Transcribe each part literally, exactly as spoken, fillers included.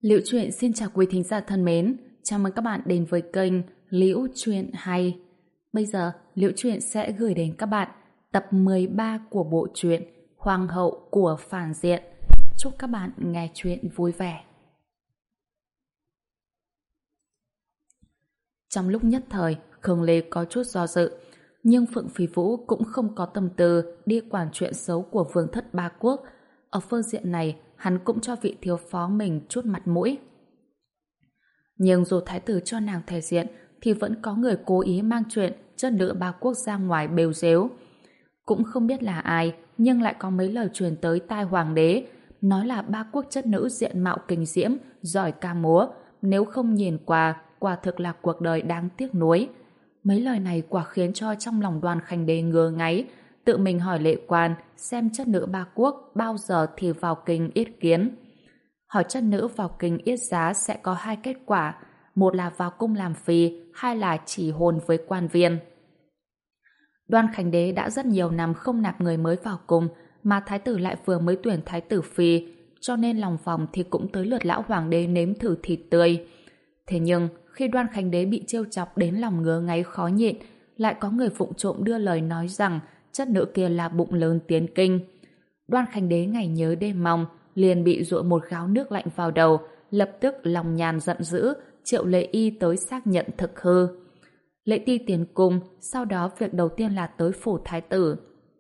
Liễu Chuyện xin chào quý thính giả thân mến, chào mừng các bạn đến với kênh Liễu Chuyện hay. Bây giờ, Liễu Chuyện sẽ gửi đến các bạn tập mười ba của bộ truyện Hoàng hậu của phản diện. Chúc các bạn nghe chuyện vui vẻ. Trong lúc nhất thời, Khương Lê có chút do dự, nhưng Phượng Phi Vũ cũng không có tâm tư đi quản chuyện xấu của vương thất ba quốc. Ở phương diện này, hắn cũng cho vị thiếu phó mình chút mặt mũi. Nhưng dù thái tử cho nàng thể diện thì vẫn có người cố ý mang chuyện chất nữ ba quốc ra ngoài bêu rếu. Cũng không biết là ai, nhưng lại có mấy lời truyền tới tai hoàng đế, nói là ba quốc chất nữ diện mạo kinh diễm, giỏi ca múa, nếu không nhìn qua, quả thực là cuộc đời đáng tiếc nuối. Mấy lời này quả khiến cho trong lòng Đoàn Khánh Đế ngứa ngáy, tự mình hỏi Lệ Quan xem chất nữ ba quốc bao giờ thì vào kinh yết kiến. Hỏi chất nữ vào kinh yết giá sẽ có hai kết quả, một là vào cung làm phi, hai là chỉ hôn với quan viên. Đoan Khánh Đế đã rất nhiều năm không nạp người mới vào cung, mà thái tử lại vừa mới tuyển thái tử phi, cho nên lòng vòng thì cũng tới lượt lão hoàng đế nếm thử thịt tươi. Thế nhưng, khi Đoan Khánh Đế bị trêu chọc đến lòng ngứa ngáy khó nhịn, lại có người vụng trộm đưa lời nói rằng chất nữ kia là bụng lớn tiến kinh. Đoan Khánh Đế ngày nhớ đêm mong, liền bị dội một gáo nước lạnh vào đầu, lập tức lòng nhàn giận dữ, triệu Lệ Y tới xác nhận thực hư. Lệ Ti tiến cung, sau đó việc đầu tiên là tới phủ thái tử.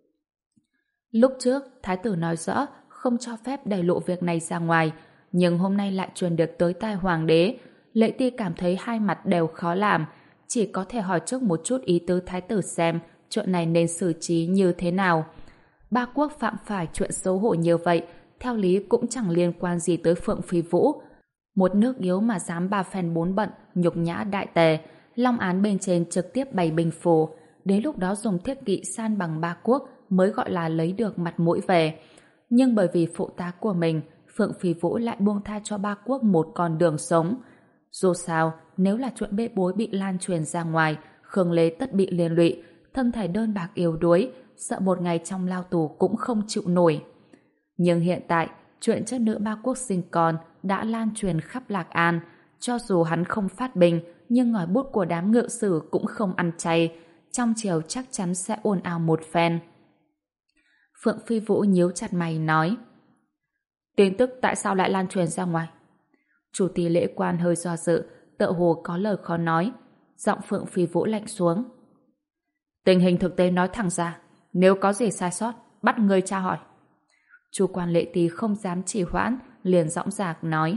Lúc trước, thái tử nói rõ không cho phép để lộ việc này ra ngoài, nhưng hôm nay lại truyền được tới tai hoàng đế. Lệ Ti cảm thấy hai mặt đều khó làm, chỉ có thể hỏi trước một chút ý tứ thái tử xem chuyện này nên xử trí như thế nào. Ba quốc phạm phải chuyện xấu hổ như vậy, theo lý cũng chẳng liên quan gì tới Phượng Phi Vũ. Một nước yếu mà dám ba phen bốn bận, nhục nhã đại tề, long án bên trên trực tiếp bày bình phù. Đến lúc đó dùng thiết kỵ san bằng ba quốc mới gọi là lấy được mặt mũi về. Nhưng bởi vì phụ tá của mình, Phượng Phi Vũ lại buông tha cho ba quốc một con đường sống. Dù sao, nếu là chuyện bê bối bị lan truyền ra ngoài, Khương Lê tất bị liên lụy, thân thể đơn bạc yếu đuối, sợ một ngày trong lao tù cũng không chịu nổi. Nhưng hiện tại, chuyện chất nữ ba quốc sinh con đã lan truyền khắp Lạc An. Cho dù hắn không phát bình, nhưng ngòi bút của đám ngự sử cũng không ăn chay. Trong chiều chắc chắn sẽ ồn ào một phen. Phượng Phi Vũ nhíu chặt mày nói: tin tức tại sao lại lan truyền ra ngoài? Chủ tỳ Lễ Quan hơi do dự, tựa hồ có lời khó nói. Giọng Phượng Phi Vũ lạnh xuống: tình hình thực tế nói thẳng ra, nếu có gì sai sót, bắt người tra hỏi. Chủ quan Lệ Tý không dám trì hoãn, liền dõng dạc nói: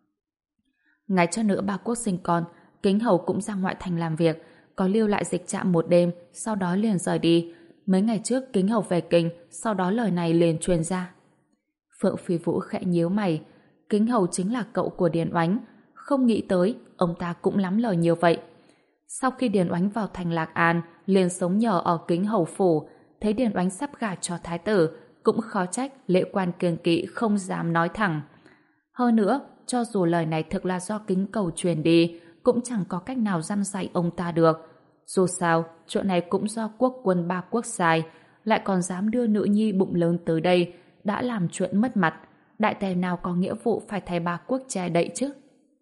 ngày cho nữa ba quốc sinh con, Kính hầu cũng ra ngoại thành làm việc, có lưu lại dịch trạm một đêm, sau đó liền rời đi. Mấy ngày trước Kính hầu về kinh, sau đó lời này liền truyền ra. Phượng Phi Vũ khẽ nhíu mày. Kính hầu chính là cậu của Điền Oánh, không nghĩ tới ông ta cũng lắm lời như vậy. Sau khi Điền Oánh vào thành Lạc An, liền sống nhờ ở Kính hầu phủ, thấy Điền Oánh sắp gả cho thái tử, cũng khó trách Lễ Quan kiêng kỵ không dám nói thẳng. Hơn nữa, cho dù lời này thực là do Kính cầu truyền đi, cũng chẳng có cách nào răn dạy ông ta được. Dù sao, chuyện này cũng do quốc quân ba quốc sai, lại còn dám đưa nữ nhi bụng lớn tới đây, đã làm chuyện mất mặt. Đại tề nào có nghĩa vụ phải thay ba quốc che đậy chứ?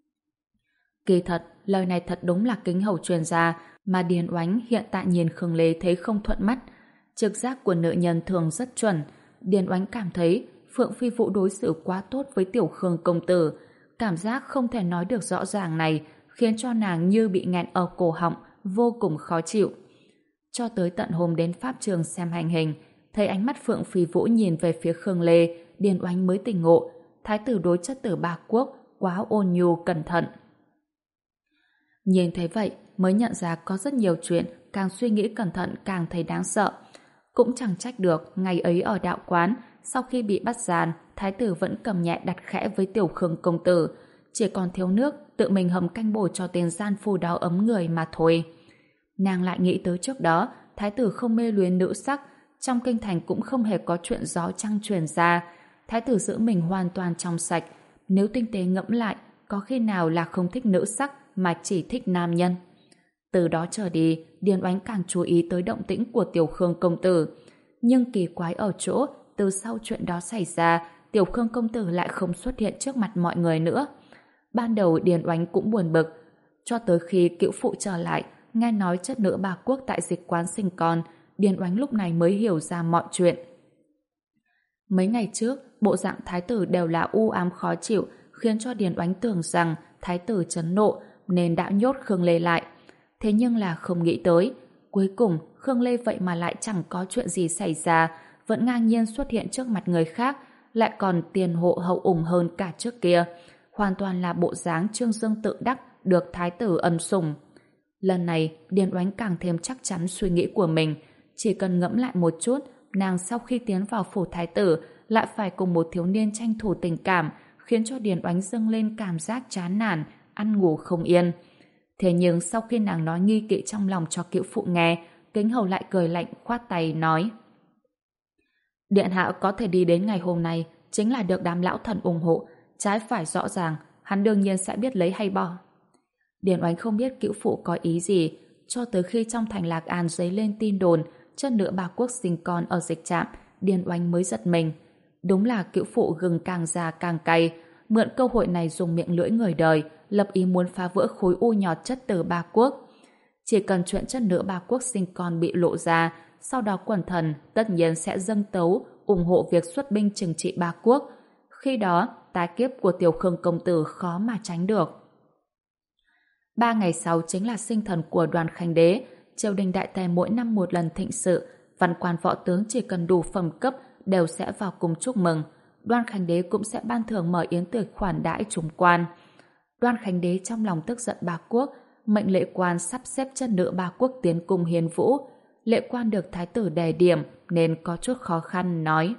Kỳ thật, lời này thật đúng là Kính hầu truyền ra, mà Điền Oánh hiện tại nhìn Khương Lê thấy không thuận mắt. Trực giác của nữ nhân thường rất chuẩn. Điền Oánh cảm thấy Phượng Phi Vũ đối xử quá tốt với tiểu Khương công tử. Cảm giác không thể nói được rõ ràng này khiến cho nàng như bị nghẹn ở cổ họng, vô cùng khó chịu. Cho tới tận hôm đến pháp trường xem hành hình, thấy ánh mắt Phượng Phi Vũ nhìn về phía Khương Lê, Điền Oánh mới tỉnh ngộ, thái tử đối chất tử ba quốc quá ôn nhu cẩn thận. Nhìn thấy vậy mới nhận ra có rất nhiều chuyện càng suy nghĩ cẩn thận càng thấy đáng sợ. Cũng chẳng trách được ngày ấy ở đạo quán, sau khi bị bắt gian, thái tử vẫn cầm nhẹ đặt khẽ với tiểu Khương công tử, chỉ còn thiếu nước, tự mình hầm canh bổ cho tên gian phu đó ấm người mà thôi. Nàng lại nghĩ tới trước đó, thái tử không mê luyến nữ sắc, trong kinh thành cũng không hề có chuyện gió trăng truyền ra. Thái tử giữ mình hoàn toàn trong sạch, nếu tinh tế ngẫm lại, có khi nào là không thích nữ sắc mà chỉ thích nam nhân. Từ đó trở đi, Điền Oánh càng chú ý tới động tĩnh của tiểu Khương công tử. Nhưng kỳ quái ở chỗ, từ sau chuyện đó xảy ra, tiểu Khương công tử lại không xuất hiện trước mặt mọi người nữa. Ban đầu Điền Oánh cũng buồn bực, cho tới khi cữu phụ trở lại, nghe nói chất nữ bà Quốc tại dịch quán sinh con, Điền Oánh lúc này mới hiểu ra mọi chuyện. Mấy ngày trước, bộ dạng thái tử đều là u ám khó chịu, khiến cho Điền Oánh tưởng rằng thái tử chấn nộ nên đã nhốt Khương Lê lại. Thế nhưng là không nghĩ tới, cuối cùng Khương Lê vậy mà lại chẳng có chuyện gì xảy ra, vẫn ngang nhiên xuất hiện trước mặt người khác, lại còn tiền hộ hậu ủng hơn cả trước kia. Hoàn toàn là bộ dáng Trương Dương tự đắc được thái tử ân sủng. Lần này, Điền Oánh càng thêm chắc chắn suy nghĩ của mình. Chỉ cần ngẫm lại một chút, nàng sau khi tiến vào phủ thái tử lại phải cùng một thiếu niên tranh thủ tình cảm, khiến cho Điền Oánh dâng lên cảm giác chán nản, ăn ngủ không yên. Thế nhưng sau khi nàng nói nghi kỵ trong lòng cho cữu phụ nghe, Kính Hầu lại cười lạnh khoát tay nói: Điện hạ có thể đi đến ngày hôm nay chính là được đám lão thần ủng hộ, trái phải rõ ràng, hắn đương nhiên sẽ biết lấy hay bỏ. Điền Oánh không biết cữu phụ có ý gì, cho tới khi trong thành Lạc An dấy lên tin đồn chân nữ bà Quốc sinh con ở dịch trạm, Điền Oánh mới giật mình. Đúng là cữu phụ gừng càng già càng cay, mượn cơ hội này dùng miệng lưỡi người đời, lập ý muốn phá vỡ khối u nhọt chất tử bà Quốc. Chỉ cần chuyện chân nữ bà Quốc sinh con bị lộ ra, sau đó quần thần tất nhiên sẽ dâng tấu ủng hộ việc xuất binh trừng trị bà Quốc. Khi đó, tái kiếp của Tiểu Khương công tử khó mà tránh được. Ba ngày sau chính là sinh thần của Đoàn Khánh Đế. Triều đình đại tề mỗi năm một lần thịnh sự, văn quan võ tướng chỉ cần đủ phẩm cấp đều sẽ vào cùng chúc mừng. Đoan Khánh Đế cũng sẽ ban thưởng mở yến tiệc khoản đãi chúng quan. Đoan Khánh Đế trong lòng tức giận bà Quốc, mệnh lệ quan sắp xếp chân nữ bà Quốc tiến cung hiến vũ. Lệ quan được thái tử đề điểm nên có chút khó khăn nói: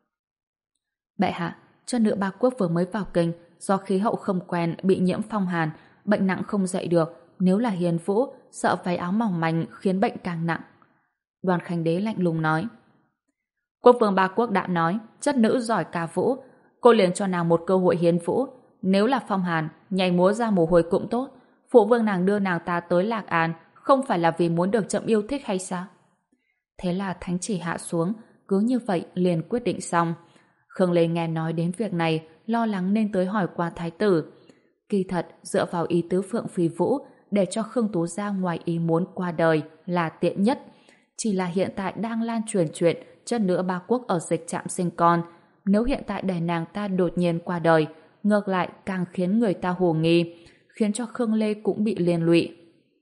Bệ hạ, chân nữ bà Quốc vừa mới vào kinh, do khí hậu không quen bị nhiễm phong hàn, bệnh nặng không dậy được, nếu là hiến vũ sợ váy áo mỏng manh khiến bệnh càng nặng. Đoàn Khánh Đế lạnh lùng nói: Quốc vương ba Quốc đã nói chất nữ giỏi ca vũ, cô liền cho nàng một cơ hội hiến vũ, nếu là phong hàn nhảy múa ra mồ hôi cũng tốt. Phụ vương nàng đưa nàng ta tới Lạc An không phải là vì muốn được chậm yêu thích hay sao? Thế là thánh chỉ hạ xuống, cứ như vậy liền quyết định xong. Khương Lê nghe nói đến việc này, lo lắng nên tới hỏi qua thái tử. Kỳ thật, dựa vào ý tứ Phượng Phi Vũ, để cho Khương Tú Gia ngoài ý muốn qua đời là tiện nhất. Chỉ là hiện tại đang lan truyền chuyện chân nữ ba Quốc ở dịch trạm sinh con. Nếu hiện tại để nàng ta đột nhiên qua đời, ngược lại càng khiến người ta hồ nghi, khiến cho Khương Lê cũng bị liên lụy.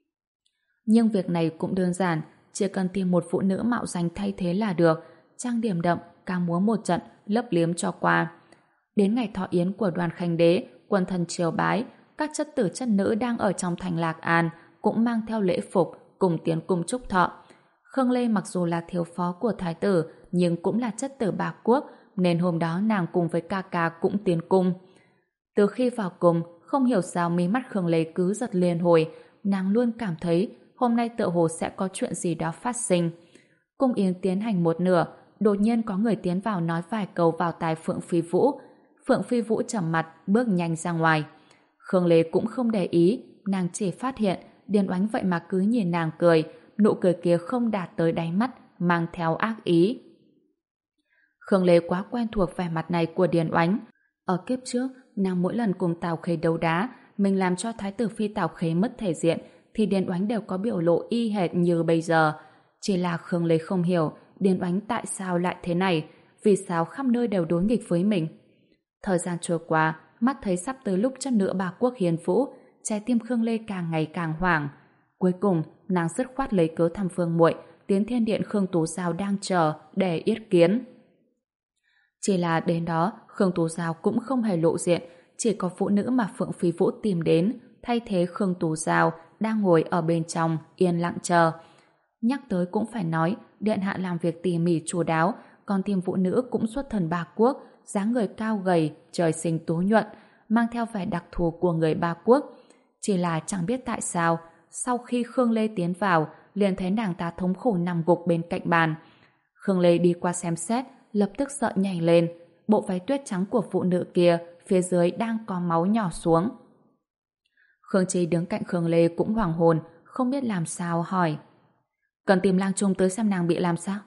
Nhưng việc này cũng đơn giản, chỉ cần tìm một phụ nữ mạo danh thay thế là được, trang điểm đậm, ca múa một trận, lấp liếm cho qua. Đến ngày thọ yến của Đoàn Khánh Đế, quần thần triều bái, các chất tử chất nữ đang ở trong thành Lạc An cũng mang theo lễ phục cùng tiến cung chúc thọ. Khương Lê mặc dù là thiếu phó của thái tử nhưng cũng là chất tử bà Quốc, nên hôm đó nàng cùng với ca ca cũng tiến cung. Từ khi vào cung, không hiểu sao mí mắt Khương Lê cứ giật liên hồi, nàng luôn cảm thấy hôm nay tựa hồ sẽ có chuyện gì đó phát sinh. Cung yến tiến hành một nửa, đột nhiên có người tiến vào nói vài câu vào tai Phượng Phi Vũ. Phượng Phi Vũ trầm mặt, bước nhanh ra ngoài. Khương Lê cũng không để ý, nàng chỉ phát hiện Điền Oánh vậy mà cứ nhìn nàng cười, nụ cười kia không đạt tới đáy mắt, mang theo ác ý. Khương Lê quá quen thuộc vẻ mặt này của Điền Oánh. Ở kiếp trước, nàng mỗi lần cùng Tào Khế đấu đá, mình làm cho thái tử phi Tào Khế mất thể diện, thì Điền Oánh đều có biểu lộ y hệt như bây giờ. Chỉ là Khương Lê không hiểu Điền Oánh tại sao lại thế này, vì sao khắp nơi đều đối nghịch với mình. Thời gian trôi qua, mắt thấy sắp tới lúc chân nữ bà Quốc hiến vũ, trái tim Khương Lê càng ngày càng hoảng. Cuối cùng, nàng dứt khoát lấy cớ thăm Phương muội, tiến thiên điện Khương Tú Giao đang chờ để yết kiến. Chỉ là đến đó, Khương Tú Giao cũng không hề lộ diện, chỉ có phụ nữ mà Phượng Phi Vũ tìm đến, thay thế Khương Tú Giao đang ngồi ở bên trong yên lặng chờ. Nhắc tới cũng phải nói, điện hạ làm việc tỉ mỉ chu đáo, còn tìm phụ nữ cũng xuất thần bà Quốc, dáng người cao gầy, trời sinh tú nhuận, mang theo vẻ đặc thù của người ba Quốc. Chỉ là chẳng biết tại sao, sau khi Khương Lê tiến vào, liền thấy nàng ta thống khổ nằm gục bên cạnh bàn. Khương Lê đi qua xem xét, lập tức sợ nhảy lên. Bộ váy tuyết trắng của phụ nữ kia, phía dưới đang có máu nhỏ xuống. Khương Chi đứng cạnh Khương Lê cũng hoảng hồn, không biết làm sao hỏi: Cần tìm lang trung tới xem nàng bị làm sao?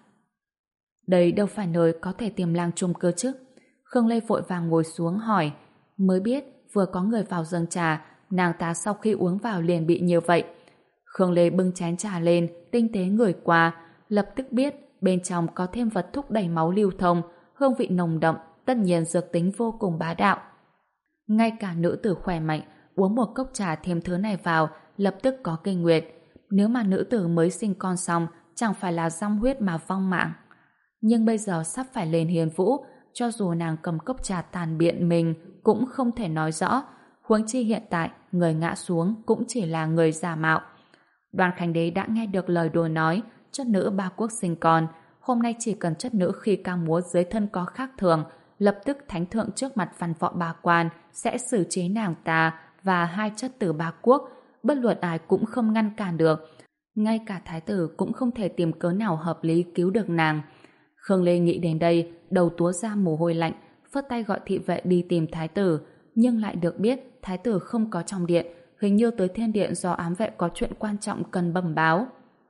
Đây đâu phải nơi có thể tìm lang trung cơ chứ. Khương Lê vội vàng ngồi xuống hỏi, mới biết vừa có người vào dâng trà, nàng ta sau khi uống vào liền bị như vậy. Khương Lê bưng chén trà lên, tinh tế ngửi qua, lập tức biết bên trong có thêm vật thúc đẩy máu lưu thông, hương vị nồng đậm, tất nhiên dược tính vô cùng bá đạo. Ngay cả nữ tử khỏe mạnh, uống một cốc trà thêm thứ này vào, lập tức có kinh nguyệt. Nếu mà nữ tử mới sinh con xong, chẳng phải là dăm huyết mà vong mạng. Nhưng bây giờ sắp phải lên hiền vũ, cho dù nàng cầm cốc trà tàn biện mình cũng không thể nói rõ. Huống chi hiện tại, người ngã xuống cũng chỉ là người giả mạo. Đoàn Khánh Đế đã nghe được lời đồn nói chất nữ ba quốc sinh con. Hôm nay chỉ cần chất nữ khi ca múa dưới thân có khác thường, lập tức thánh thượng trước mặt văn võ ba quan sẽ xử trí nàng ta và hai chất tử ba quốc. Bất luận ai cũng không ngăn cản được. Ngay cả thái tử cũng không thể tìm cớ nào hợp lý cứu được nàng. Khương Lê nghĩ đến đây, đầu túa ra mồ hôi lạnh, phất tay gọi thị vệ đi tìm thái tử, nhưng lại được biết thái tử không có trong điện, hình như tới thiên điện do ám vệ có chuyện quan trọng cần bẩm báo.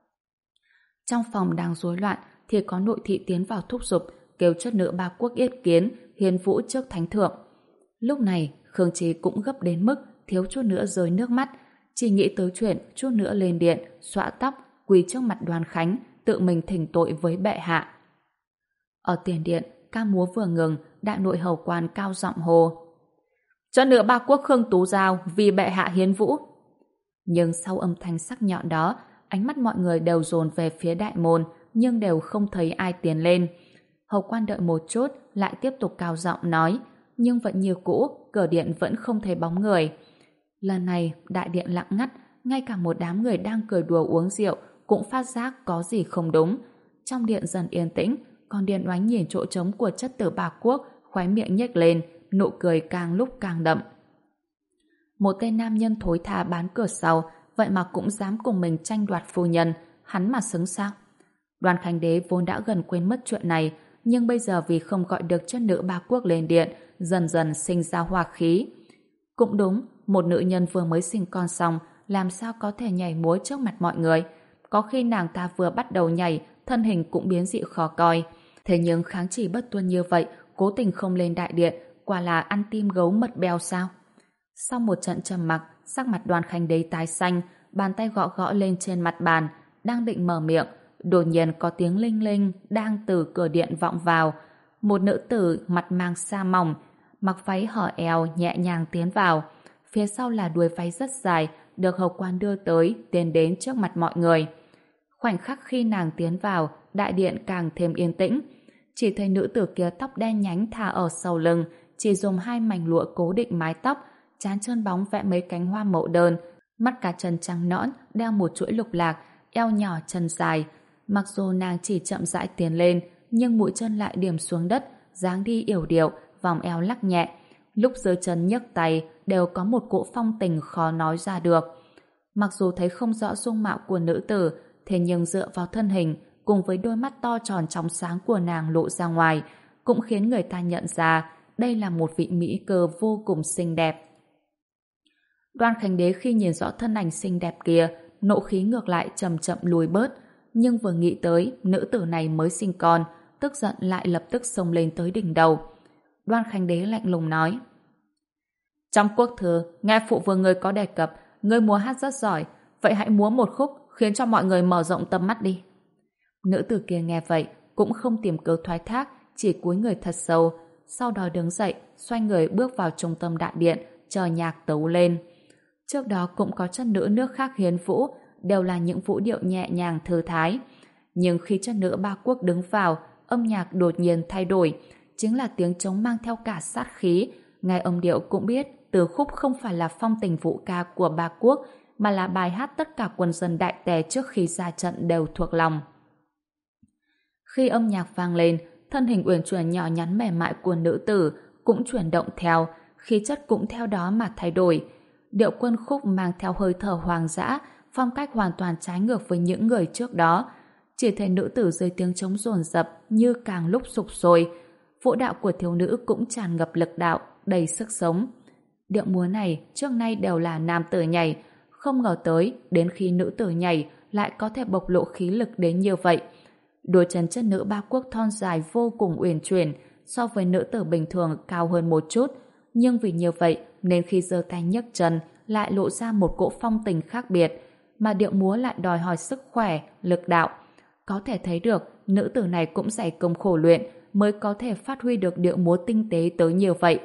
Trong phòng đang rối loạn thì có nội thị tiến vào thúc giục, kêu chất nữ ba quốc yết kiến hiến vũ trước thánh thượng. Lúc này Khương Trí cũng gấp đến mức thiếu chút nữa rơi nước mắt, chỉ nghĩ tới chuyện chút nữa lên điện, xõa tóc, quỳ trước mặt Đoàn Khánh, tự mình thỉnh tội với bệ hạ. Ở tiền điện, ca múa vừa ngừng, đại nội hầu quan cao giọng hô: "Chất nữ ba quốc Khương Tú Giao vì bệ hạ hiến vũ." Nhưng sau âm thanh sắc nhọn đó, ánh mắt mọi người đều dồn về phía đại môn, nhưng đều không thấy ai tiến lên. Hầu quan đợi một chút, lại tiếp tục cao giọng nói, nhưng vẫn như cũ, cửa điện vẫn không thấy bóng người. Lần này, đại điện lặng ngắt, ngay cả một đám người đang cười đùa uống rượu cũng phát giác có gì không đúng. Trong điện dần yên tĩnh, còn Điền Oánh nhìn chỗ trống của chất tử ba quốc, khóe miệng nhếch lên, nụ cười càng lúc càng đậm. Một tên nam nhân thối tha bán cửa sau, vậy mà cũng dám cùng mình tranh đoạt phu nhân, hắn mà xứng sao? Đoàn Khánh Đế vốn đã gần quên mất chuyện này, nhưng bây giờ vì không gọi được chất nữ ba quốc lên điện, dần dần sinh ra hỏa khí. Cũng đúng, một nữ nhân vừa mới sinh con xong, làm sao có thể nhảy múa trước mặt mọi người? Có khi nàng ta vừa bắt đầu nhảy, thân hình cũng biến dị khó coi. Thế nhưng kháng chỉ bất tuân như vậy, cố tình không lên đại điện, quả là ăn tim gấu mật beo sao? Sau một trận trầm mặc, sắc mặt Đoàn Khánh Đế tái xanh, bàn tay gõ gõ lên trên mặt bàn, đang định mở miệng, đột nhiên có tiếng linh linh đang từ cửa điện vọng vào. Một nữ tử mặt mang sa mỏng, mặc váy hở eo nhẹ nhàng tiến vào. Phía sau là đuôi váy rất dài, được hầu quan đưa tới, tiến đến trước mặt mọi người. Khoảnh khắc khi nàng tiến vào, đại điện càng thêm yên tĩnh. Chỉ thấy nữ tử kia tóc đen nhánh thả ở sau lưng, chỉ dùng hai mảnh lụa cố định mái tóc, trán trơn bóng vẽ mấy cánh hoa mậu đơn, mắt cá chân trắng nõn, đeo một chuỗi lục lạc, eo nhỏ chân dài. Mặc dù nàng chỉ chậm rãi tiến lên, nhưng mũi chân lại điểm xuống đất, dáng đi yểu điệu, vòng eo lắc nhẹ. Lúc giơ chân nhấc tay đều có một cỗ phong tình khó nói ra được. Mặc dù thấy không rõ dung mạo của nữ tử, thế nhưng dựa vào thân hình cùng với đôi mắt to tròn trong sáng của nàng lộ ra ngoài, cũng khiến người ta nhận ra đây là một vị mỹ cơ vô cùng xinh đẹp. Đoan Khánh Đế khi nhìn rõ thân ảnh xinh đẹp kia, nộ khí ngược lại chậm chậm lùi bớt, nhưng vừa nghĩ tới nữ tử này mới sinh con, tức giận lại lập tức xông lên tới đỉnh đầu. Đoan Khánh Đế lạnh lùng nói: "Trong quốc thư, nghe phụ vương ngươi có đề cập, ngươi múa hát rất giỏi, vậy hãy múa một khúc khiến cho mọi người mở rộng tầm mắt đi." Nữ tử kia nghe vậy cũng không tìm cớ thoái thác, chỉ cúi người thật sâu, sau đó đứng dậy, xoay người bước vào trung tâm đại điện, chờ nhạc tấu lên. Trước đó cũng có chất nữ nước khác hiến vũ, đều là những vũ điệu nhẹ nhàng thư thái. Nhưng khi chất nữ ba quốc đứng vào, âm nhạc đột nhiên thay đổi, chính là tiếng trống mang theo cả sát khí. Nghe âm điệu cũng biết từ khúc không phải là phong tình vũ ca của ba quốc, mà là bài hát tất cả quân dân đại tề trước khi ra trận đều thuộc lòng. Khi âm nhạc vang lên, thân hình uyển chuyển nhỏ nhắn mềm mại của nữ tử cũng chuyển động theo, khí chất cũng theo đó mà thay đổi. Điệu quân khúc mang theo hơi thở hoàng dã, phong cách hoàn toàn trái ngược với những người trước đó. Chỉ thấy nữ tử dưới tiếng trống dồn dập như càng lúc sục sôi. Vũ đạo của thiếu nữ cũng tràn ngập lực đạo, đầy sức sống. Điệu múa này trước nay đều là nam tử nhảy, không ngờ tới đến khi nữ tử nhảy lại có thể bộc lộ khí lực đến như vậy. Đôi chân chất nữ ba quốc thon dài vô cùng uyển chuyển, so với nữ tử bình thường cao hơn một chút, nhưng vì như vậy nên khi giơ tay nhấc chân lại lộ ra một cỗ phong tình khác biệt, mà điệu múa lại đòi hỏi sức khỏe, lực đạo. Có thể thấy được nữ tử này cũng dày công khổ luyện mới có thể phát huy được điệu múa tinh tế tới như vậy.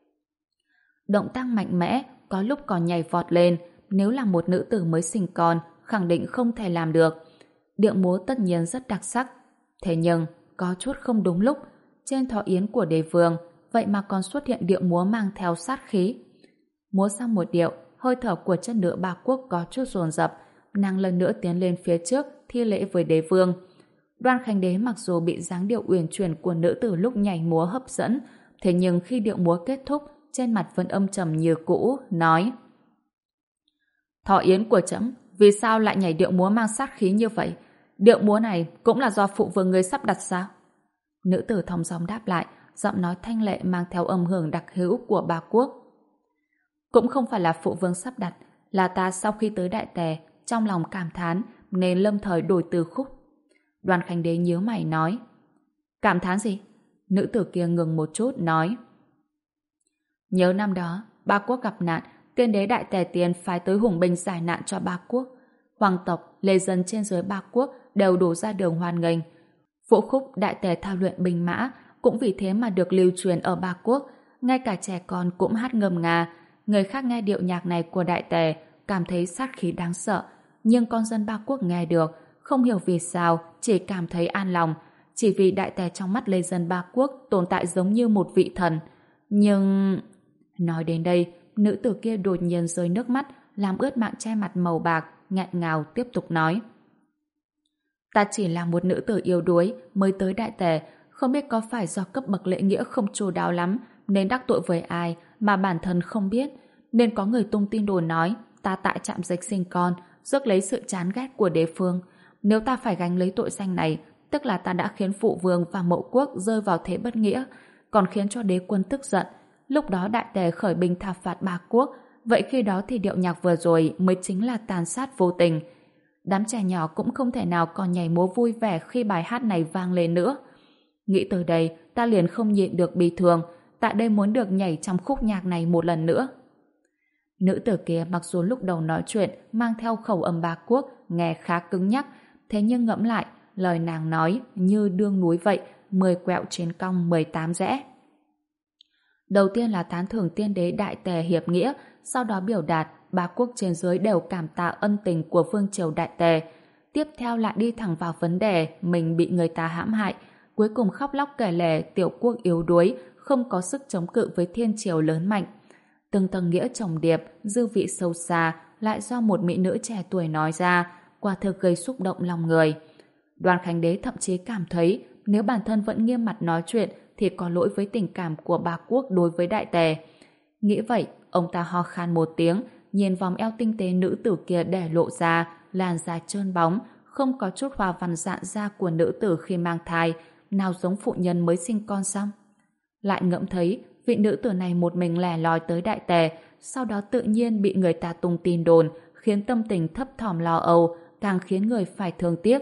Động tác mạnh mẽ, có lúc còn nhảy vọt lên, nếu là một nữ tử mới sinh con, khẳng định không thể làm được. Điệu múa tất nhiên rất đặc sắc, thế nhưng có chút không đúng lúc. Trên thọ yến của đế vương, vậy mà còn xuất hiện điệu múa mang theo sát khí. Múa xong một điệu, hơi thở của chất nữ Ba Quốc có chút dồn dập, nàng lần nữa tiến lên phía trước thi lễ với đế vương. Đoan Khánh Đế mặc dù bị dáng điệu uyển chuyển của nữ tử lúc nhảy múa hấp dẫn, thế nhưng khi điệu múa kết thúc, trên mặt vẫn âm trầm như cũ, nói: Thọ yến của trẫm vì sao lại nhảy điệu múa mang sát khí như vậy? Điệu múa này cũng là do phụ vương ngươi sắp đặt sao? Nữ tử thong dong đáp lại, giọng nói thanh lệ mang theo âm hưởng đặc hữu của Ba Quốc. Cũng không phải là phụ vương sắp đặt, là ta sau khi tới Đại Tề, trong lòng cảm thán nên lâm thời đổi từ khúc. Đoan Khánh Đế nhíu mày nói: Cảm thán gì? Nữ tử kia ngừng một chút nói: Nhớ năm đó, Ba Quốc gặp nạn, tiên đế Đại Tề Tiên phái tới hùng binh giải nạn cho Ba Quốc. Hoàng tộc, lê dân trên dưới Ba Quốc đều đổ ra đường hoan nghênh. Vũ khúc Đại Tề thao luyện binh mã cũng vì thế mà được lưu truyền ở Ba Quốc, ngay cả trẻ con cũng hát ngâm nga. Người khác nghe điệu nhạc này của Đại Tề cảm thấy sát khí đáng sợ, nhưng con dân Ba Quốc nghe được, không hiểu vì sao, chỉ cảm thấy an lòng, chỉ vì Đại Tề trong mắt lê dân Ba Quốc tồn tại giống như một vị thần. Nhưng... Nói đến đây, nữ tử kia đột nhiên rơi nước mắt, làm ướt mạng che mặt màu bạc, nghẹn ngào tiếp tục nói: Ta chỉ là một nữ tử yếu đuối mới tới Đại Tề, không biết có phải do cấp bậc lễ nghĩa không chu đáo lắm nên đắc tội với ai mà bản thân không biết, nên có người tung tin đồn nói ta tại trạm dịch sinh con, rước lấy sự chán ghét của đế phương. Nếu ta phải gánh lấy tội danh này, tức là ta đã khiến phụ vương và mậu quốc rơi vào thế bất nghĩa, còn khiến cho đế quân tức giận. Lúc đó Đại Tề khởi binh thảo phạt Ba Quốc, vậy khi đó thì điệu nhạc vừa rồi mới chính là tàn sát vô tình. Đám trẻ nhỏ cũng không thể nào còn nhảy múa vui vẻ khi bài hát này vang lên nữa. Nghĩ tới đây, ta liền không nhịn được bi thường, tại đây muốn được nhảy trong khúc nhạc này một lần nữa. Nữ tử kia mặc dù lúc đầu nói chuyện mang theo khẩu âm Ba Quốc, nghe khá cứng nhắc, thế nhưng ngẫm lại, lời nàng nói như đương núi vậy, mười quẹo trên cong mười tám rẽ. Đầu tiên là tán thưởng tiên đế Đại Tề hiệp nghĩa, sau đó biểu đạt Ba Quốc trên dưới đều cảm tạ ân tình của vương triều Đại Tề. Tiếp theo lại đi thẳng vào vấn đề mình bị người ta hãm hại, cuối cùng khóc lóc kể lể tiểu quốc yếu đuối, không có sức chống cự với thiên triều lớn mạnh. Từng tầng nghĩa chồng điệp, dư vị sâu xa, lại do một mỹ nữ trẻ tuổi nói ra, quả thực gây xúc động lòng người. Đoan Khánh Đế thậm chí cảm thấy nếu bản thân vẫn nghiêm mặt nói chuyện thì có lỗi với tình cảm của Ba Quốc đối với Đại Tề. Nghĩ vậy, ông ta ho khan một tiếng, nhìn vòng eo tinh tế nữ tử kia để lộ ra, làn da trơn bóng, không có chút hoa văn dạn da của nữ tử khi mang thai, nào giống phụ nhân mới sinh con xong. Lại ngẫm thấy vị nữ tử này một mình lẻ loi tới Đại Tề, sau đó tự nhiên bị người ta tung tin đồn, khiến tâm tình thấp thỏm lo âu, càng khiến người phải thương tiếc.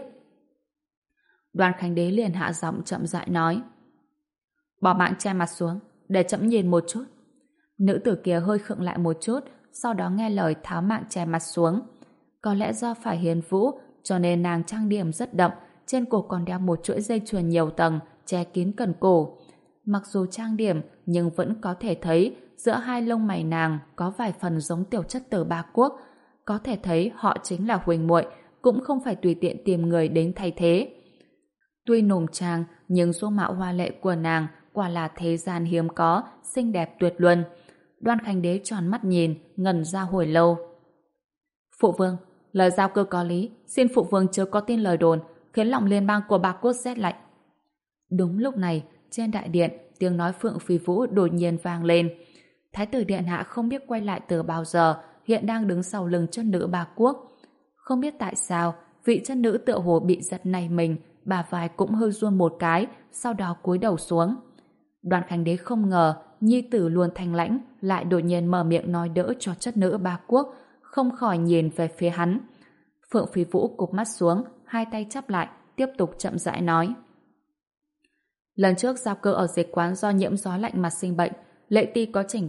Đoan Khánh Đế liền hạ giọng chậm rãi nói: Bỏ mạng che mặt xuống, để trẫm nhìn một chút. Nữ tử kia hơi khựng lại một chút, sau đó nghe lời tháo mạng che mặt xuống. Có lẽ do phải hiền vũ, cho nên nàng trang điểm rất đậm, trên cổ còn đeo một chuỗi dây chuyền nhiều tầng, che kín cần cổ. Mặc dù trang điểm, nhưng vẫn có thể thấy giữa hai lông mày nàng có vài phần giống tiểu chất tử Ba Quốc. Có thể thấy họ chính là huỳnh muội, cũng không phải tùy tiện tìm người đến thay thế. Tuy nùng trang, nhưng dung mạo hoa lệ của nàng quả là thế gian hiếm có, xinh đẹp tuyệt luân. Đoan Khánh Đế tròn mắt nhìn, ngẩn ra hồi lâu. Phụ vương, lời giao cơ có lý, xin phụ vương chớ có tin lời đồn, khiến lòng liên bang của Ba Quốc rét lạnh. Đúng lúc này, trên đại điện, tiếng nói Phượng Phi Vũ đột nhiên vang lên. Thái tử điện hạ không biết quay lại từ bao giờ, hiện đang đứng sau lưng chân nữ Ba Quốc. Không biết tại sao, vị chân nữ tựa hồ bị giật nảy mình, bà vai cũng hơi run một cái, sau đó cúi đầu xuống. Đoan Khánh Đế không ngờ nhi tử luôn thanh lãnh lại đột nhiên mở miệng nói đỡ cho chất nữ Ba Quốc, không khỏi nhìn về phía hắn. Phượng Phi Vũ cụp mắt xuống, hai tay chắp lại, tiếp tục chậm rãi nói: Lần trước giao cơ ở dịch quán do nhiễm gió lạnh mà sinh bệnh, lệ ti có trình báo,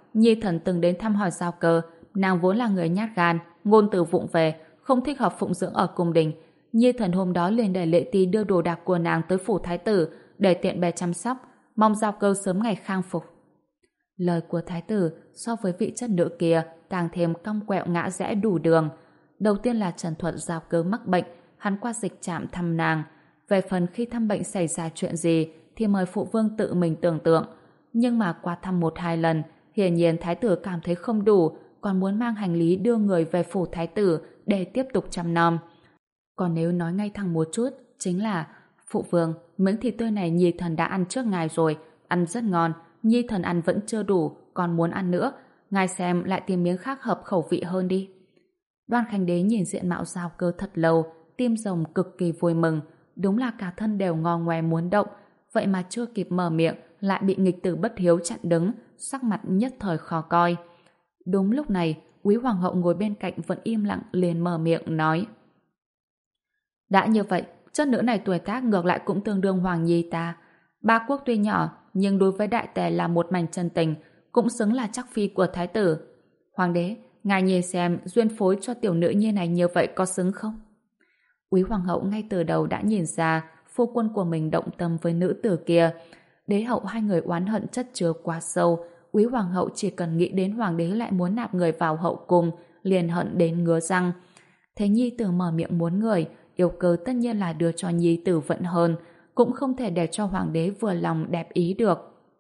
Nhi thần từng đến thăm hỏi Giao Cơ, nàng vốn là người nhát gan, ngôn từ vụng về, không thích hợp phụng dưỡng ở cung đình. Nhi thần hôm đó liền để Lệ Ti đưa đồ đạc của nàng tới phủ thái tử để tiện bề chăm sóc, mong Giao Cơ sớm ngày khang phục. Lời của thái tử so với vị chất nữ kia càng thêm cong quẹo ngã rẽ đủ đường. Đầu tiên là trần thuật Giao Cơ mắc bệnh, hắn qua dịch trạm thăm nàng. Về phần khi thăm bệnh xảy ra chuyện gì thì mời phụ vương tự mình tưởng tượng. Nhưng mà qua thăm một hai lần, hiển nhiên thái tử cảm thấy không đủ, còn muốn mang hành lý đưa người về phủ thái tử để tiếp tục chăm nom. Còn nếu nói ngay thẳng một chút, chính là: phụ vương, miếng thịt tươi này Nhi thần đã ăn trước ngài rồi, ăn rất ngon, Nhi thần ăn vẫn chưa đủ, còn muốn ăn nữa, ngài xem lại tìm miếng khác hợp khẩu vị hơn đi. Đoan Khánh Đế nhìn diện mạo Giao Cơ thật lâu, tim rồng cực kỳ vui mừng, đúng là cả thân đều ngò ngoe muốn động, vậy mà chưa kịp mở miệng lại bị nghịch tử Bất Hiếu chặn đứng, sắc mặt nhất thời khó coi. Đúng lúc này, Úy Hoàng hậu ngồi bên cạnh vẫn im lặng liền mở miệng nói: đã như vậy, chất nữ này tuổi tác ngược lại cũng tương đương Hoàng Nhi ta. Ba Quốc tuy nhỏ, nhưng đối với đại tề là một mảnh chân tình, cũng xứng là chắc phi của thái tử. Hoàng đế, ngài nhìn xem duyên phối cho tiểu nữ nhi này như vậy có xứng không? Úy Hoàng hậu ngay từ đầu đã nhìn ra phu quân của mình động tâm với nữ tử kia. Đế hậu hai người oán hận chất chứa quá sâu, Úy Hoàng hậu chỉ cần nghĩ đến hoàng đế lại muốn nạp người vào hậu cung, liền hận đến ngứa răng. Thế nhi tử mở miệng muốn người, yêu cầu tất nhiên là đưa cho nhi tử vận hơn, cũng không thể để cho hoàng đế vừa lòng đẹp ý được.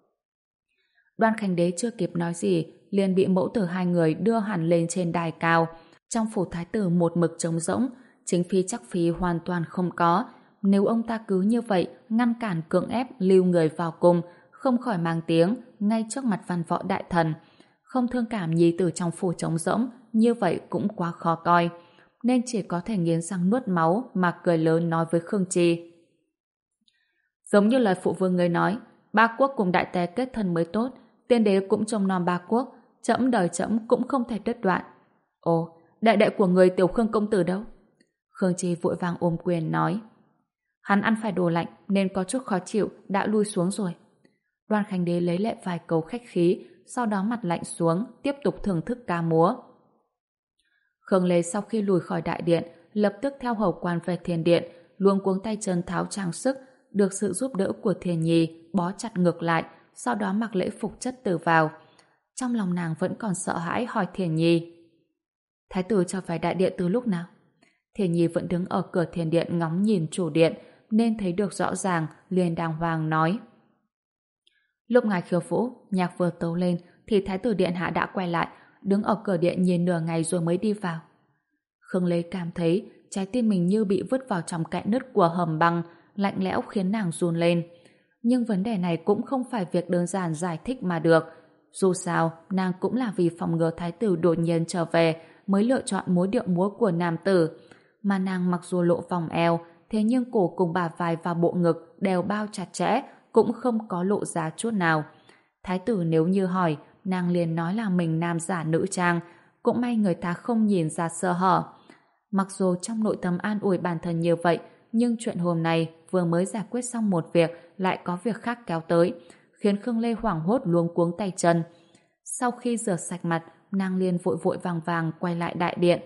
Đoan Khánh Đế chưa kịp nói gì, liền bị mẫu tử hai người đưa hẳn lên trên đài cao. Trong phủ thái tử một mực trống rỗng, chính phi chắc phi hoàn toàn không có. Nếu ông ta cứ như vậy ngăn cản cưỡng ép lưu người vào cung, không khỏi mang tiếng ngay trước mặt văn võ đại thần. Không thương cảm nhi tử trong phủ trống rỗng, như vậy cũng quá khó coi, nên chỉ có thể nghiến răng nuốt máu mà cười lớn nói với Khương Chi: giống như lời phụ vương người nói, ba quốc cùng đại tề kết thân mới tốt, tiên đế cũng trông nom ba quốc, trẫm đời trẫm cũng không thể đứt đoạn. Ồ, đại đệ của người Tiểu Khương công tử đâu? Khương Chi vội vàng ôm quyền nói: hắn ăn phải đồ lạnh nên có chút khó chịu, đã lui xuống rồi. Đoan Khánh Đế lấy lệ vài câu khách khí, sau đó mặt lạnh xuống, tiếp tục thưởng thức ca múa. Khương Lê sau khi lùi khỏi đại điện, lập tức theo hầu quan về thiền điện, luống cuống tay chân tháo trang sức, được sự giúp đỡ của Thiền Nhi bó chặt ngược lại, sau đó mặc lễ phục chất tử vào. Trong lòng nàng vẫn còn sợ hãi, hỏi Thiền Nhi: thái tử trở về đại điện từ lúc nào? Thiền Nhi vẫn đứng ở cửa thiền điện ngóng nhìn chủ điện, nên thấy được rõ ràng, liền đàng hoàng nói: lúc ngài khiêu vũ, nhạc vừa tấu lên thì thái tử điện hạ đã quay lại, đứng ở cửa điện nhìn nửa ngày rồi mới đi vào. Khương Lê cảm thấy trái tim mình như bị vứt vào trong kẽ nứt của hầm băng, lạnh lẽo khiến nàng run lên. Nhưng vấn đề này cũng không phải việc đơn giản giải thích mà được. Dù sao, nàng cũng là vì phòng ngừa thái tử đột nhiên trở về mới lựa chọn múa điệu múa của nam tử. Mà nàng mặc dù lộ vòng eo, thế nhưng cổ cùng bả vai và bộ ngực đều bao chặt chẽ, cũng không có lộ ra chút nào. Thái tử nếu như hỏi, nàng liền nói là mình nam giả nữ trang, cũng may người ta không nhìn ra sơ hở. Mặc dù trong nội tâm an ủi bản thân như vậy, nhưng chuyện hôm nay vừa mới giải quyết xong một việc lại có việc khác kéo tới, khiến Khương Lê hoảng hốt luống cuống tay chân. Sau khi rửa sạch mặt, nàng liền vội vội vàng vàng quay lại đại điện.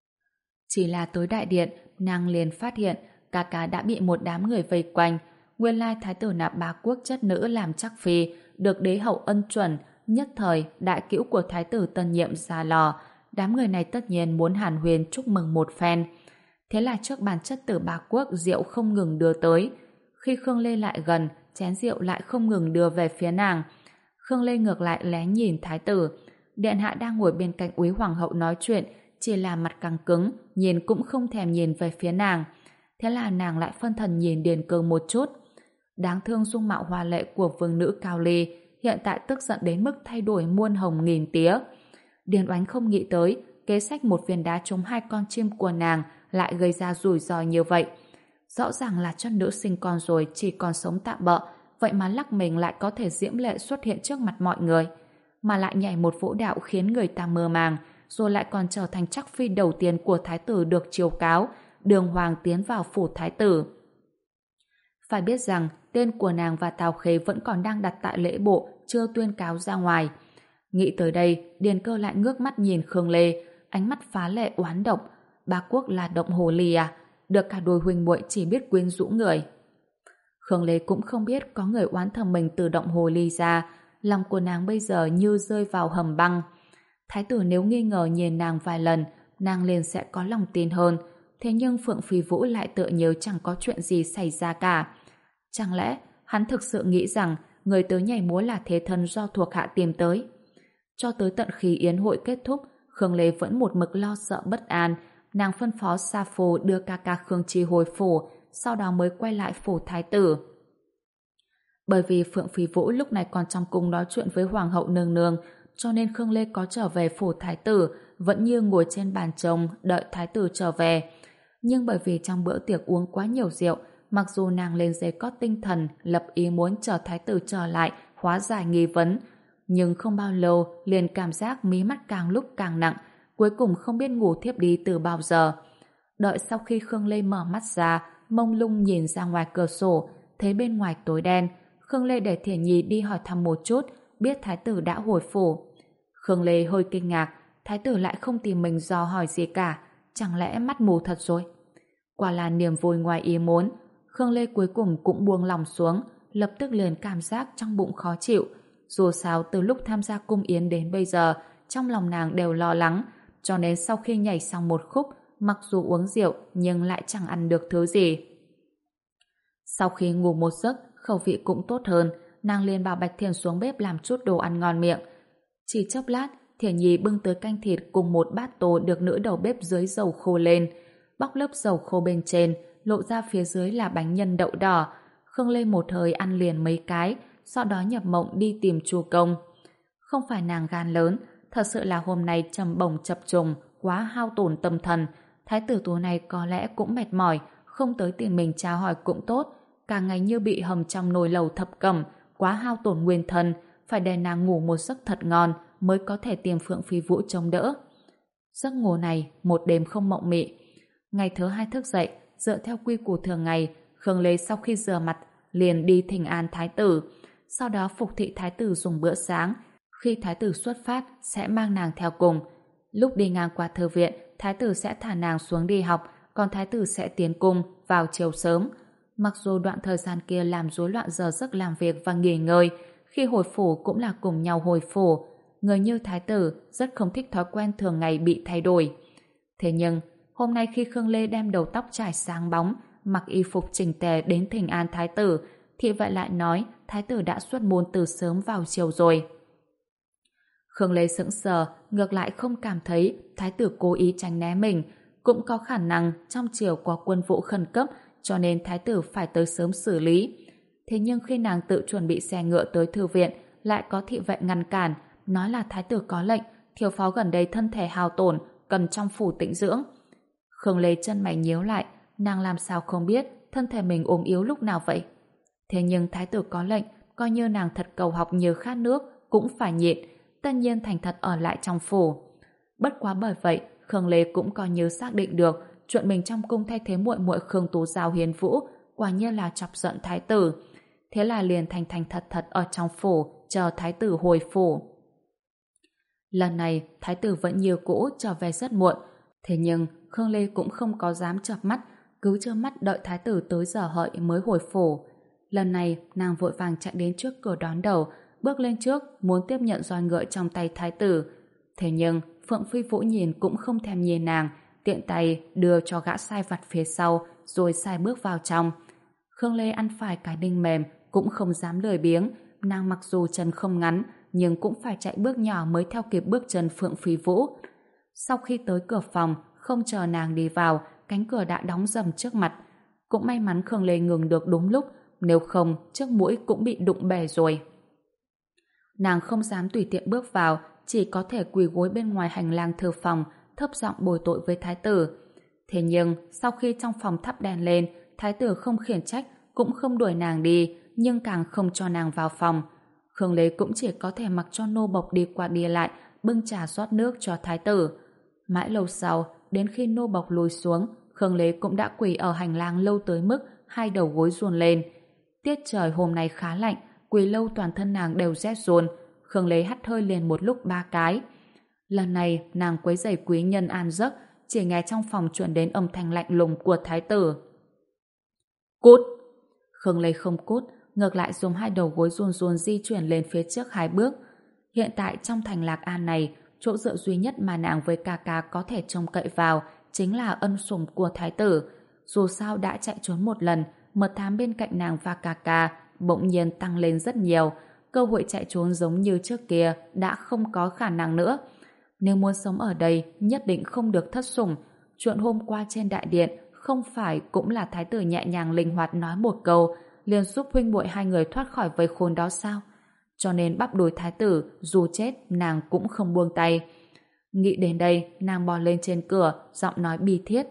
Chỉ là tới đại điện, nàng liền phát hiện ca ca đã bị một đám người vây quanh. Nguyên lai thái tử nạp ba quốc chất nữ làm chắc phi, được đế hậu ân chuẩn, nhất thời đại cữu của thái tử tân nhiệm ra lò. Đám người này tất nhiên muốn hàn huyền chúc mừng một phen. Thế là trước bàn chất tử ba quốc, rượu không ngừng đưa tới. Khi Khương Lê lại gần, chén rượu lại không ngừng đưa về phía nàng. Khương Lê ngược lại lén nhìn thái tử. Điện hạ đang ngồi bên cạnh Úy Hoàng hậu nói chuyện, chỉ là mặt căng cứng, nhìn cũng không thèm nhìn về phía nàng. Thế là nàng lại phân thần nhìn Điền Cơ một chút. Đáng thương dung mạo hoa lệ của vương nữ Cao Ly hiện tại tức giận đến mức thay đổi muôn hồng nghìn tía. Điền Oánh không nghĩ tới kế sách một viên đá trúng hai con chim của nàng lại gây ra rủi ro như vậy. Rõ ràng là cho nữ sinh con rồi chỉ còn sống tạm bợ, vậy mà lắc mình lại có thể diễm lệ xuất hiện trước mặt mọi người, mà lại nhảy một vũ đạo khiến người ta mơ màng, rồi lại còn trở thành chắc phi đầu tiên của thái tử được chiếu cáo, đường hoàng tiến vào phủ thái tử. Phải biết rằng tên của nàng và Tào Khê vẫn còn đang đặt tại lễ bộ, chưa tuyên cáo ra ngoài. Nghĩ tới đây, Điền Cơ lại ngước mắt nhìn Khương Lê, ánh mắt phá lệ oán độc. Bá Quốc là động hồ ly à? Được cả đôi huynh muội chỉ biết quyến rũ người. Khương Lê cũng không biết có người oán thầm mình từ động hồ ly ra, lòng của nàng bây giờ như rơi vào hầm băng. Thái tử nếu nghi ngờ nhìn nàng vài lần, nàng liền sẽ có lòng tin hơn. Thế nhưng Phượng Phi Vũ lại tựa như chẳng có chuyện gì xảy ra cả. Chẳng lẽ hắn thực sự nghĩ rằng người tới nhảy múa là thế thân do thuộc hạ tìm tới? Cho tới tận khi yến hội kết thúc, Khương Lê vẫn một mực lo sợ bất an. Nàng phân phó Sa Phu đưa ca ca Khương Chi hồi phủ, sau đó mới quay lại phủ thái tử. Bởi vì Phượng Phi Vũ lúc này còn trong cung nói chuyện với Hoàng hậu nương nương, cho nên Khương Lê có trở về phủ thái tử, vẫn như ngồi trên bàn trông đợi thái tử trở về. Nhưng bởi vì trong bữa tiệc uống quá nhiều rượu, mặc dù nàng lên giấy có tinh thần lập ý muốn chờ thái tử trở lại hóa giải nghi vấn, nhưng không bao lâu liền cảm giác mí mắt càng lúc càng nặng, cuối cùng không biết ngủ thiếp đi từ bao giờ. Đợi sau khi Khương Lê mở mắt ra, mông lung nhìn ra ngoài cửa sổ, thấy bên ngoài tối đen. Khương Lê để Thiển Nhi đi hỏi thăm một chút, biết thái tử đã hồi phủ. Khương Lê hơi kinh ngạc, thái tử lại không tìm mình dò hỏi gì cả, chẳng lẽ mắt mù thật rồi? Quả là niềm vui ngoài ý muốn. Khương Lê cuối cùng cũng buông lòng xuống, lập tức liền cảm giác trong bụng khó chịu. Dù sao từ lúc tham gia cung yến đến bây giờ, trong lòng nàng đều lo lắng, cho nên sau khi nhảy xong một khúc, mặc dù uống rượu nhưng lại chẳng ăn được thứ gì. Sau khi ngủ một giấc, khẩu vị cũng tốt hơn, nàng liền bảo Bạch Thiền xuống bếp làm chút đồ ăn ngon miệng. Chỉ chốc lát, Thiển Nhi bưng tới canh thịt cùng một bát tô được nữ đầu bếp dưới dầu khô lên, bóc lớp dầu khô bên trên, lộ ra phía dưới là bánh nhân đậu đỏ. Khương Lê một hơi ăn liền mấy cái, sau đó nhập mộng đi tìm Chu Công. Không phải nàng gan lớn, thật sự là hôm nay trầm bổng chập trùng, quá hao tổn tâm thần. Thái tử Tú này có lẽ cũng mệt mỏi, không tới tìm mình chào hỏi cũng tốt, cả ngày như bị hầm trong nồi lẩu thập cẩm, quá hao tổn nguyên thần, phải để nàng ngủ một giấc thật ngon mới có thể tìm Phượng Phi Vũ chống đỡ. Giấc ngủ này một đêm không mộng mị. Ngày thứ hai thức dậy, dựa theo quy củ thường ngày, Khương Lê sau khi rửa mặt liền đi thỉnh an thái tử, sau đó phục thị thái tử dùng bữa sáng. Khi thái tử xuất phát sẽ mang nàng theo cùng. Lúc đi ngang qua thư viện, thái tử sẽ thả nàng xuống đi học, còn thái tử sẽ tiến cung vào chiều sớm. Mặc dù đoạn thời gian kia làm rối loạn giờ giấc làm việc và nghỉ ngơi, khi hồi phủ cũng là cùng nhau hồi phủ. Người như thái tử rất không thích thói quen thường ngày bị thay đổi. Thế nhưng hôm nay khi Khương Lê đem đầu tóc trải sáng bóng, mặc y phục chỉnh tề đến thỉnh an thái tử, thì vậy lại nói thái tử đã xuất môn từ sớm vào chiều rồi. Khương Lê sững sờ, ngược lại không cảm thấy thái tử cố ý tránh né mình, cũng có khả năng trong chiều có quân vụ khẩn cấp, cho nên thái tử phải tới sớm xử lý. Thế nhưng khi nàng tự chuẩn bị xe ngựa tới thư viện, lại có thị vệ ngăn cản, nói là thái tử có lệnh, thiếu phó gần đây thân thể hao tổn, cần trong phủ tĩnh dưỡng. Khương Lê chân mày nhíu lại, nàng làm sao không biết thân thể mình ốm yếu lúc nào vậy. Thế nhưng thái tử có lệnh, coi như nàng thật cầu học như khát nước, cũng phải nhịn, tất nhiên thành thật ở lại trong phủ. Bất quá bởi vậy, Khương Lê cũng coi như xác định được chuyện mình trong cung thay thế muội muội Khương Tú Giao hiền vũ, quả nhiên là chọc giận thái tử. Thế là liền thành thành thật thật ở trong phủ, chờ thái tử hồi phủ. Lần này, thái tử vẫn như cũ trở về rất muộn, thế nhưng Khương Lê cũng không có dám chợp mắt, cứ trơ mắt đợi thái tử tới giờ hợi mới hồi phủ. Lần này, nàng vội vàng chạy đến trước cửa đón đầu, bước lên trước muốn tiếp nhận roi ngựa trong tay thái tử. Thế nhưng Phượng Phi Vũ nhìn cũng không thèm nhìn nàng, tiện tay đưa cho gã sai vặt phía sau, rồi sai bước vào trong. Khương Lê ăn phải cái đinh mềm, cũng không dám lười biếng. Nàng mặc dù chân không ngắn, nhưng cũng phải chạy bước nhỏ mới theo kịp bước chân Phượng Phi Vũ. Sau khi tới cửa phòng, không chờ nàng đi vào, cánh cửa đã đóng dầm trước mặt. Cũng may mắn Khương Lê ngừng được đúng lúc, nếu không, chiếc mũi cũng bị đụng bể rồi. Nàng không dám tùy tiện bước vào, chỉ có thể quỳ gối bên ngoài hành lang thư phòng, thấp giọng bồi tội với thái tử. Thế nhưng, sau khi trong phòng thắp đèn lên, thái tử không khiển trách, cũng không đuổi nàng đi, nhưng càng không cho nàng vào phòng. Khương Lê cũng chỉ có thể mặc cho nô bộc đi qua đi lại, bưng trà rót nước cho thái tử. Mãi lâu sau, đến khi nô bộc lùi xuống, Khương Lê cũng đã quỳ ở hành lang lâu tới mức hai đầu gối run lên. Tiết trời hôm nay khá lạnh, quỳ lâu toàn thân nàng đều rét run. Khương Lê hắt hơi liền một lúc ba cái. Lần này nàng quấy rầy quý nhân an giấc, chỉ nghe trong phòng truyền đến âm thanh lạnh lùng của thái tử. Cút! Khương Lê không cút, ngược lại dùng hai đầu gối run run di chuyển lên phía trước hai bước. Hiện tại trong thành Lạc An này, chỗ dựa duy nhất mà nàng với ca ca có thể trông cậy vào chính là ân sủng của thái tử. Dù sao đã chạy trốn một lần, mật thám bên cạnh nàng và ca ca bỗng nhiên tăng lên rất nhiều. Cơ hội chạy trốn giống như trước kia đã không có khả năng nữa. Nếu muốn sống ở đây, nhất định không được thất sủng. Chuyện hôm qua trên đại điện không phải cũng là thái tử nhẹ nhàng linh hoạt nói một câu liền giúp huynh muội hai người thoát khỏi vây khốn đó sao? Cho nên bắp đùi thái tử dù chết nàng cũng không buông tay. Nghĩ đến đây, nàng bò lên trên cửa, giọng nói bi thiết.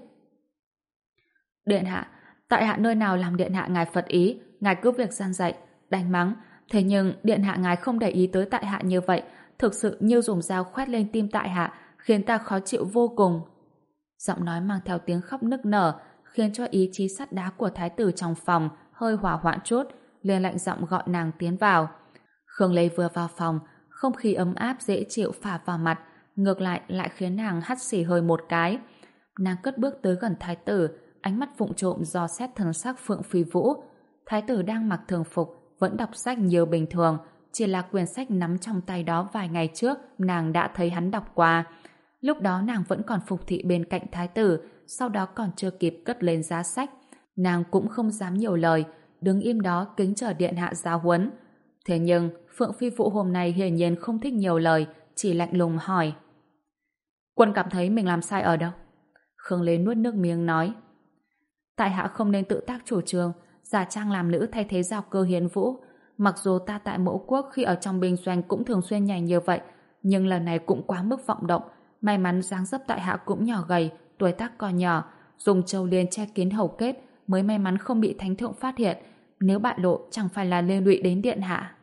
Điện hạ, tại hạ nơi nào làm điện hạ ngài phật ý, ngài cứ việc gian dạy, đánh mắng. Thế nhưng điện hạ ngài không để ý tới tại hạ như vậy, thực sự như dùng dao khoét lên tim tại hạ, khiến ta khó chịu vô cùng. Giọng nói mang theo tiếng khóc nức nở, khiến cho ý chí sắt đá của thái tử trong phòng hơi hỏa hoãn chút, liền lạnh giọng gọi nàng tiến vào. Khương Lê vừa vào phòng, không khí ấm áp dễ chịu phả vào mặt, ngược lại lại khiến nàng hắt xì hơi một cái. Nàng cất bước tới gần thái tử, ánh mắt vụng trộm dò xét thần sắc Phượng Phi Vũ. Thái tử đang mặc thường phục, vẫn đọc sách như bình thường, chỉ là quyển sách nắm trong tay đó vài ngày trước nàng đã thấy hắn đọc qua. Lúc đó nàng vẫn còn phục thị bên cạnh thái tử, sau đó còn chưa kịp cất lên giá sách. Nàng cũng không dám nhiều lời, đứng im đó kính chờ điện hạ giáo huấn. Thế nhưng Phượng Phi Vũ hôm nay hiển nhiên không thích nhiều lời, chỉ lạnh lùng hỏi. Quân cảm thấy mình làm sai ở đâu? Khương Lê nuốt nước miếng nói. Tại hạ không nên tự tác chủ trương, giả trang làm nữ thay thế Giao Cơ Hiến Vũ. Mặc dù ta tại mẫu quốc khi ở trong binh doanh cũng thường xuyên nhảy như vậy, nhưng lần này cũng quá mức vọng động. May mắn dáng dấp tại hạ cũng nhỏ gầy, tuổi tác còn nhỏ, dùng châu liên che kín hầu kết mới may mắn không bị thánh thượng phát hiện. Nếu bại lộ chẳng phải là liên lụy đến điện hạ.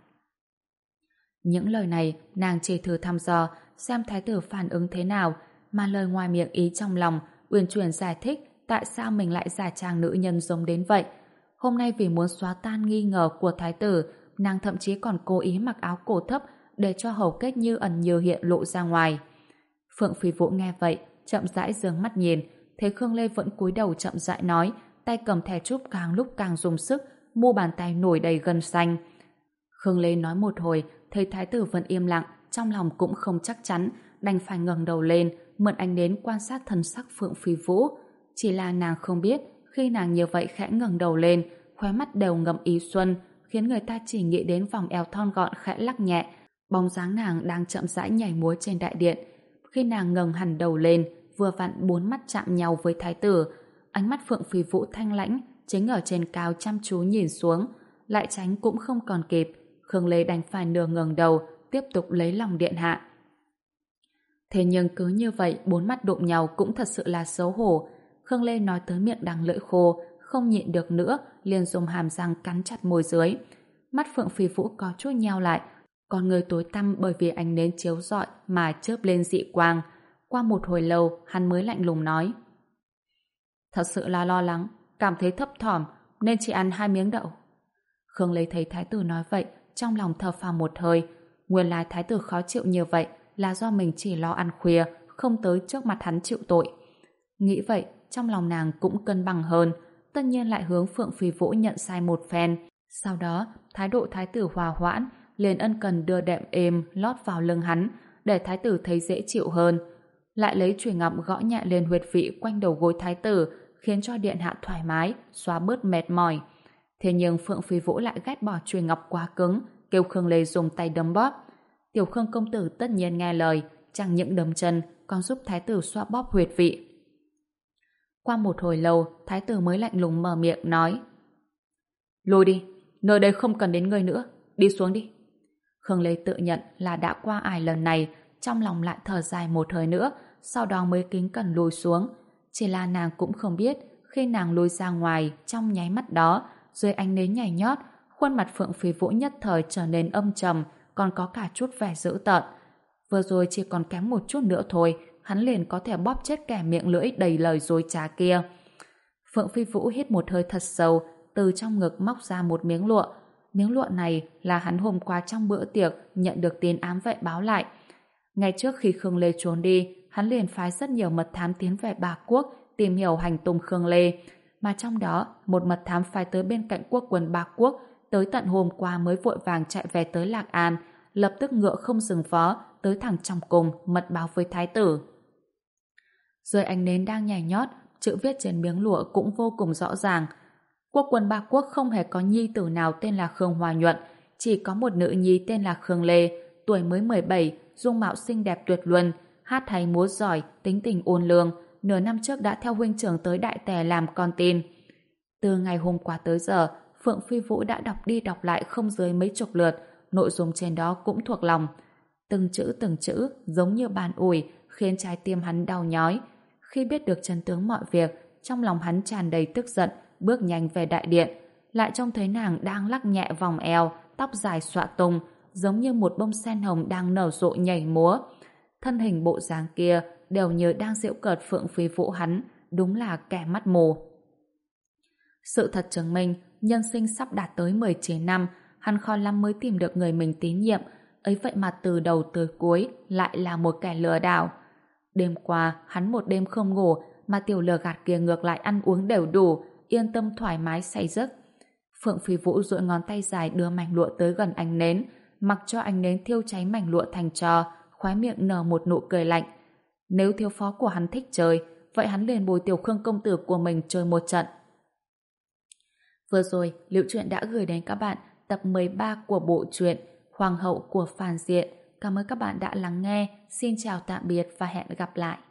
Những lời này nàng chỉ thử thăm dò xem thái tử phản ứng thế nào, mà lời ngoài miệng ý trong lòng uyển chuyển giải thích tại sao mình lại giả trang nữ nhân giống đến vậy. Hôm nay vì muốn xóa tan nghi ngờ của thái tử, nàng thậm chí còn cố ý mặc áo cổ thấp để cho hầu kết như ẩn như hiện lộ ra ngoài. Phượng Phi Vũ nghe vậy, chậm rãi giương mắt nhìn, thấy Khương Lê vẫn cúi đầu chậm rãi nói, tay cầm thẻ trúc càng lúc càng dùng sức, mu bàn tay nổi đầy gân xanh. Khương Lê nói một hồi, thấy thái tử vẫn im lặng, trong lòng cũng không chắc chắn, đành phải ngẩng đầu lên, mượn ánh đến quan sát thân sắc Phượng Phi Vũ. Chỉ là nàng không biết, khi nàng như vậy khẽ ngẩng đầu lên, khóe mắt đều ngậm ý xuân, khiến người ta chỉ nghĩ đến vòng eo thon gọn khẽ lắc nhẹ, bóng dáng nàng đang chậm rãi nhảy múa trên đại điện. Khi nàng ngẩng hẳn đầu lên, vừa vặn bốn mắt chạm nhau với thái tử, ánh mắt Phượng Phi Vũ thanh lãnh, chính ở trên cao chăm chú nhìn xuống, lại tránh cũng không còn kịp. Khương Lê đành phải nửa ngẩng đầu, tiếp tục lấy lòng điện hạ. Thế nhưng cứ như vậy, bốn mắt đụng nhau cũng thật sự là xấu hổ. Khương Lê nói tới miệng đắng lưỡi khô, không nhịn được nữa, liền dùng hàm răng cắn chặt môi dưới. Mắt Phượng Phi Vũ có chút nheo lại, con người tối tăm bởi vì ánh nến chiếu rọi mà chớp lên dị quang. Qua một hồi lâu, hắn mới lạnh lùng nói. Thật sự là lo lắng, cảm thấy thấp thỏm, nên chỉ ăn hai miếng đậu. Khương Lê thấy thái tử nói vậy, trong lòng thở phào một hơi. Nguyên lai thái tử khó chịu như vậy là do mình chỉ lo ăn khuya, không tới trước mặt hắn chịu tội. Nghĩ vậy, trong lòng nàng cũng cân bằng hơn, tất nhiên lại hướng Phượng Phi Vũ nhận sai một phen. Sau đó, thái độ thái tử hòa hoãn, liền ân cần đưa đệm êm lót vào lưng hắn, để thái tử thấy dễ chịu hơn. Lại lấy chùy ngọc gõ nhẹ lên huyệt vị quanh đầu gối thái tử, khiến cho điện hạ thoải mái, xóa bớt mệt mỏi. Thế nhưng Phượng Phi Vũ lại ghét bỏ chùy ngọc quá cứng, kêu Khương Lê dùng tay đấm bóp. Tiểu Khương công tử tất nhiên nghe lời, chẳng những đấm chân, còn giúp thái tử xoa bóp huyệt vị. Qua một hồi lâu, thái tử mới lạnh lùng mở miệng nói: Lùi đi, nơi đây không cần đến ngươi nữa, đi xuống đi. Khương Lê tự nhận là đã qua ải lần này, trong lòng lại thở dài một hơi nữa, sau đó mới kính cẩn lùi xuống. Chỉ là nàng cũng không biết, khi nàng lùi ra ngoài trong nháy mắt đó, dưới ánh nến nhảy nhót, khuôn mặt Phượng Phi Vũ nhất thời trở nên âm trầm, còn có cả chút vẻ dữ tợn. Vừa rồi chỉ còn kém một chút nữa thôi, hắn liền có thể bóp chết kẻ miệng lưỡi đầy lời dối trá kia. Phượng Phi Vũ hít một hơi thật sâu, từ trong ngực móc ra một miếng lụa. Miếng lụa này là hắn hôm qua trong bữa tiệc nhận được tin ám vệ báo lại. Ngay trước khi Khương Lê trốn đi, hắn liền phái rất nhiều mật thám tiến về Bạc Quốc tìm hiểu hành tung Khương Lê, mà trong đó một mật thám phái tới bên cạnh quốc quân Bạc Quốc tới tận hôm qua mới vội vàng chạy về tới Lạc An, lập tức ngựa không dừng vó tới thẳng trong cung mật báo với thái tử. Dưới ánh nến đang nhảy nhót, chữ viết trên miếng lụa cũng vô cùng rõ ràng. Quốc quân Bạc Quốc không hề có nhi tử nào tên là Khương Hoa Nhuận, chỉ có một nữ nhi tên là Khương Lê, tuổi mới mười bảy, dung mạo xinh đẹp tuyệt luân, hát hay múa giỏi, tính tình ôn lương, nửa năm trước đã theo huynh trưởng tới Đại Tề làm con tin. Từ ngày hôm qua tới giờ, Phượng Phi Vũ đã đọc đi đọc lại không dưới mấy chục lượt, nội dung trên đó cũng thuộc lòng. Từng chữ từng chữ giống như bàn ủi, khiến trái tim hắn đau nhói. Khi biết được chân tướng mọi việc, trong lòng hắn tràn đầy tức giận, bước nhanh về đại điện, lại trông thấy nàng đang lắc nhẹ vòng eo, tóc dài xõa tung, giống như một bông sen hồng đang nở rộ nhảy múa. Thân hình bộ dáng kia đều như đang giễu cợt Phượng Phi Vũ hắn, đúng là kẻ mắt mù. Sự thật chứng minh, nhân sinh sắp đạt tới mười chín năm, hắn khó lắm mới tìm được người mình tín nhiệm, ấy vậy mà từ đầu tới cuối lại là một kẻ lừa đảo. Đêm qua, hắn một đêm không ngủ, mà tiểu lừa gạt kia ngược lại ăn uống đều đủ, yên tâm thoải mái say giấc. Phượng Phi Vũ duỗi ngón tay dài đưa mảnh lụa tới gần ánh nến, mặc cho ánh nến thiêu cháy mảnh lụa thành tro, khóe miệng nở một nụ cười lạnh. Nếu thiếu phó của hắn thích chơi, vậy hắn liền bồi tiểu Khương công tử của mình chơi một trận. Vừa rồi, Liễu Chuyện đã gửi đến các bạn tập mười ba của bộ truyện Hoàng hậu của phản diện. Cảm ơn các bạn đã lắng nghe. Xin chào tạm biệt và hẹn gặp lại.